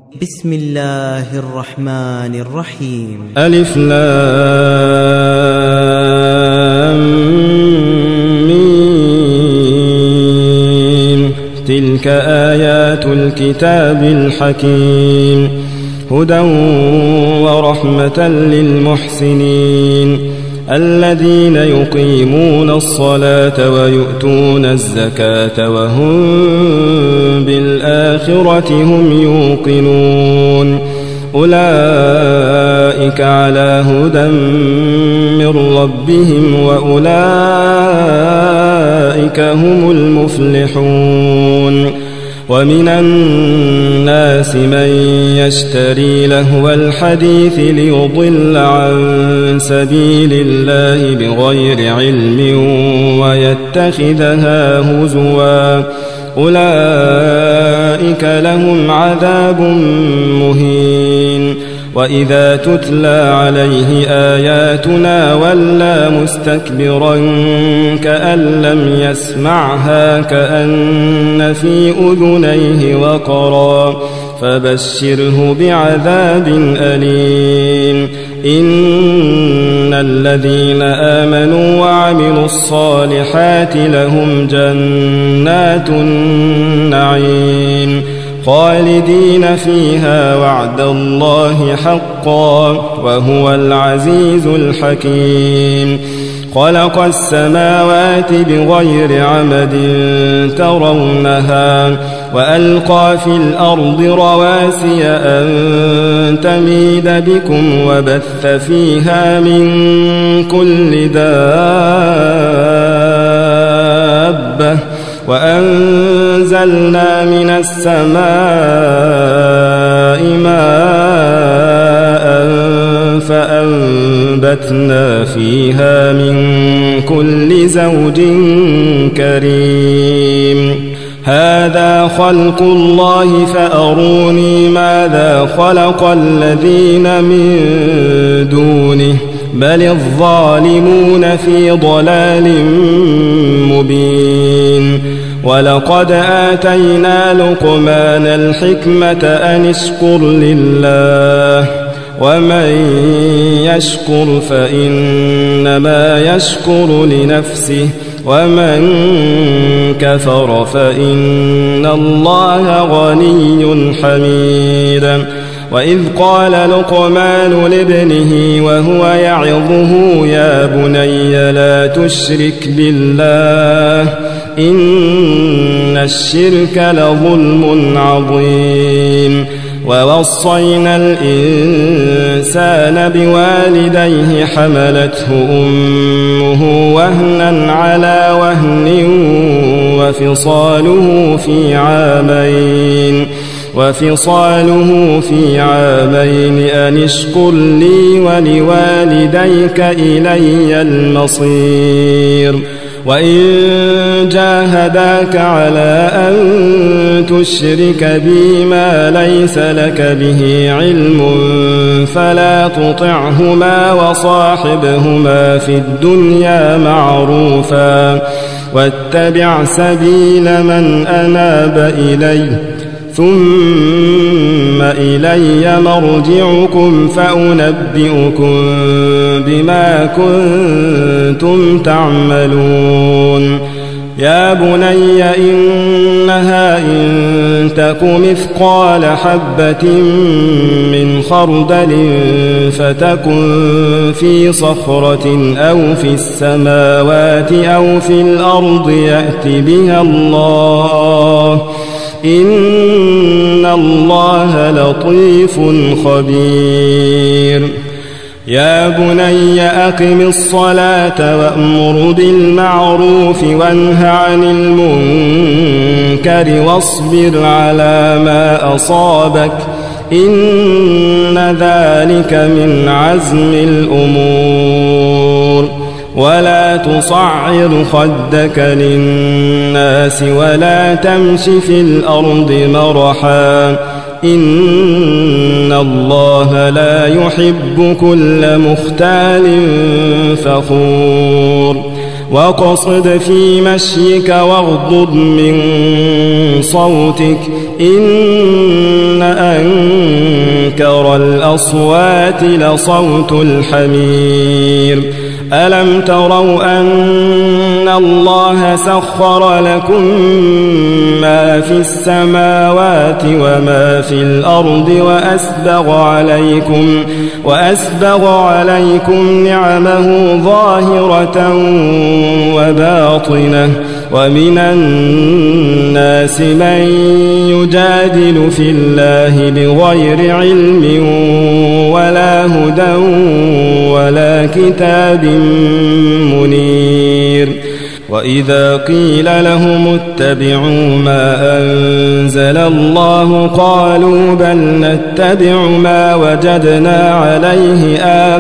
بسم الله الرحمن الرحيم. ألف لام ميم. تلك آيات الكتاب الحكيم هدى ورحمة للمحسنين الذين يقيمون الصلاة ويؤتون الزكاة وهم بالآخرة هم يوقنون أولئك على هدى من ربهم وأولئك هم المفلحون. ومن الناس من يشتري لهو الحديث ليضل عن سبيل الله بغير علم ويتخذها هزوا أولئك لهم عذاب مهين. وإذا تتلى عليه آياتنا ولى مستكبرا كأن لم يسمعها كأن في أذنيه وقرا فبشره بعذاب أليم. إن الذين آمنوا وعملوا الصالحات لهم جنات النعيم خالدين فيها وعد الله حقا وهو العزيز الحكيم. خلق السماوات بغير عمد ترونها وألقى في الأرض رواسي أن تميد بكم وبث فيها من كل دابة وأنزلنا من السماء ماء فأنبتنا فيها من كل زوج كريم. هذا خلق الله فأروني ماذا خلق الذين من دونه بل الظالمون في ضلال مبين. ولقد آتينا لقمان الحكمة أن اشكر لله ومن يشكر فإنما يشكر لنفسه ومن كفر فإن الله غني حميد. وإذ قال لقمان لابنه وهو يعظه يا بني لا تشرك بالله إن الشرك لظلم عظيم. ووصينا الإنسان بوالديه حملته أمه وهنا على وهن وفصاله في عامين أن اشكر لي ولوالديك إلي المصير. وإن جاهداك على أن تشرك بي ما ليس لك به علم فلا تطعهما وصاحبهما في الدنيا معروفا واتبع سبيل من أناب إلي ثم إلي مرجعكم فأنبئكم بما كنتم تعملون. يا بني إنها إن تك مثقال حبة من خردل فتكن في صخرة أو في السماوات أو في الأرض يأت بها الله إن الله لطيف خبير. يا بني أقم الصلاة وأمر بالمعروف وانه عن المنكر واصبر على ما أصابك إن ذلك من عزم الأمور. ولا تصعر خدك للناس ولا تمش في الأرض مرحا إن الله لا يحب كل مختال فخور. واقصد في مشيك واغضض من صوتك إن أنكر الأصوات لصوت الحمير ألم تروا أن الله سخر لكم ما في السماوات وما في الأرض وأسبغ عليكم نعمه ظاهرة وباطنة ومن الناس من يجادل في الله بغير علم ولا هدى ولا كتاب منير وإذا قيل لهم اتبعوا ما أنزل الله قالوا بل نتبع ما وجدنا عليه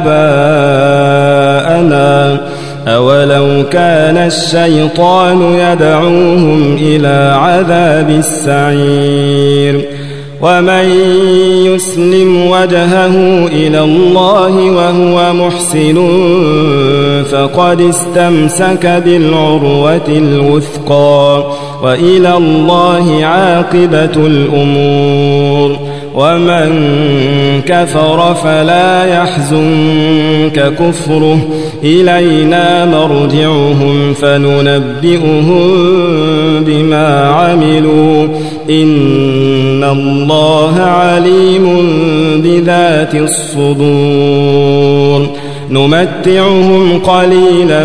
آباءنا أولو كان الشيطان يدعوهم إلى عذاب السعير ومن يسلم وجهه إلى الله وهو محسن فقد استمسك بالعروة الوثقى وإلى الله عاقبة الأمور ومن كفر فلا يحزنك كفره إلينا مرجعهم فننبئهم بما عملوا إن الله عليم بذات الصدور نمتعهم قليلا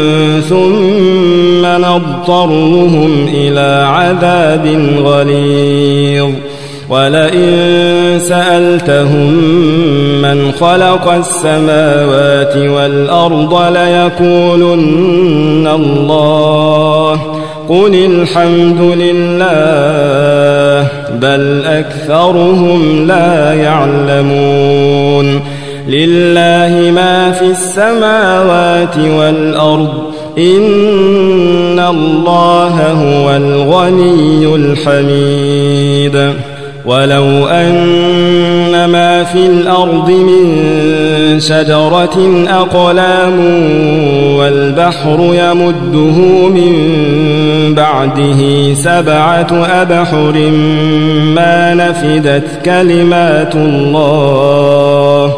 ثم نضطرهم إلى عذاب غليظ ولئن سألتهم من خلق السماوات والأرض ليقولن الله قل الحمد لله بل أكثرهم لا يعلمون لله ما في السماوات والأرض إن الله هو الغني الحميد ولو أن ما في الأرض من شجرة أقلام والبحر يمده من بعده 7 أبحر ما نفدت كلمات الله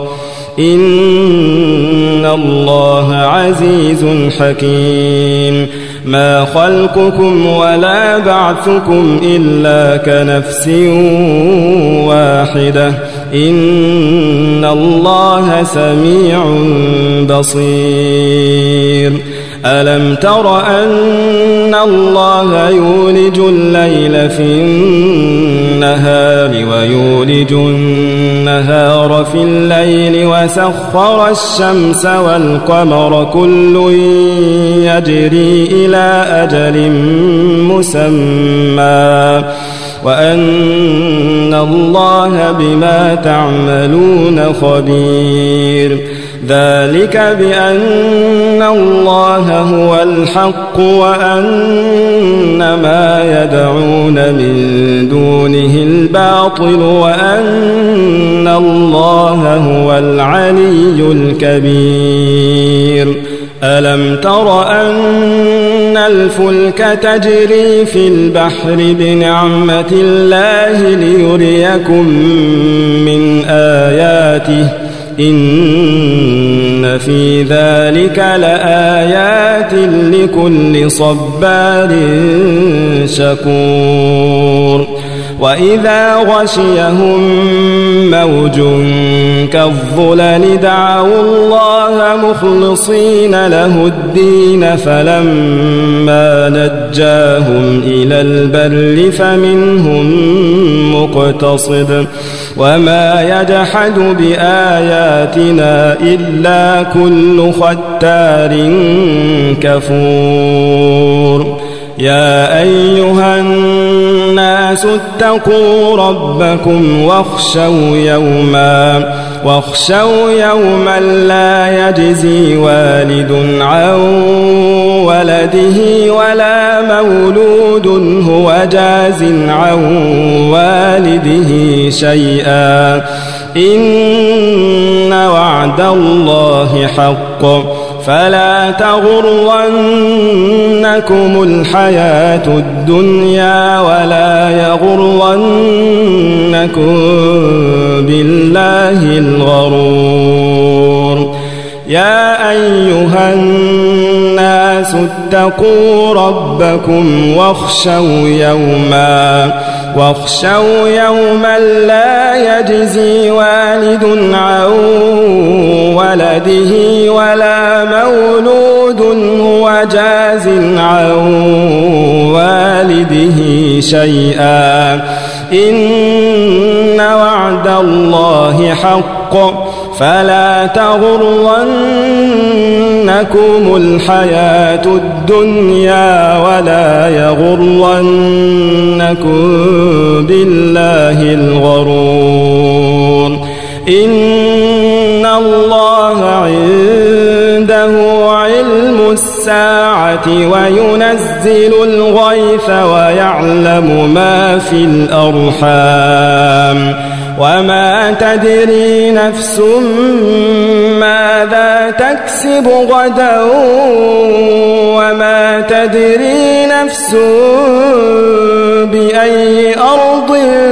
إن الله عزيز حكيم ما خلقكم ولا بعثكم إلا كنفس واحدة إن الله سميع بصير ألم تر أن الله يولج الليل في النهار ويولج النهار في الليل وسخر الشمس والقمر كل يجري إلى أجل مسمى وأن الله بما تعملون خبير ذلك بأن الله هو الحق وأن ما يدعون من دونه الباطل وأن الله هو العلي الكبير ألم تر أن الفلك تجري في البحر بنعمة الله ليريكم من آياته إن في ذلك لآيات لكل صبار شكور وإذا غشيهم موج كالظلل دعوا الله مخلصين له الدين فلما نجاهم إلى البر فمنهم مقتصد وما يجحد بآياتنا إلا كل ختار كفور يا أيها الناس اتقوا ربكم واخشوا يوما لا يجزي والد عن ولده ولا مولود هو جاز عن والده شيئا إن وعد الله حق فلا تغرنكم الحياة الدنيا ولا يغرنكم بالله الغرور. يا أيها الناس اتقوا ربكم واخشوا يوما لا يجزي والد عن ولده ولا مولود هو جاز عن والده شيئا إن وعد الله حق فلا تغرنكم الحياة الدنيا ولا يغرنكم بالله الغرور. إن الله عنده علم الساعة وينزل الغيث ويعلم ما في الأرحام وما تدري نفس ماذا تكسب غدا وما تدري نفس بأي أرض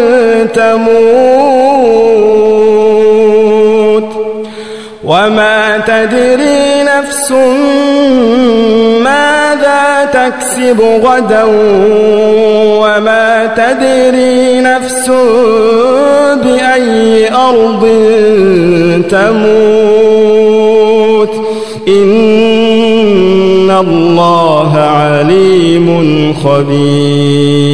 تموت وما تدري نفس ماذا تكسب غدا وما تدري نفس بأي أرض تموت إن الله عليم خبير.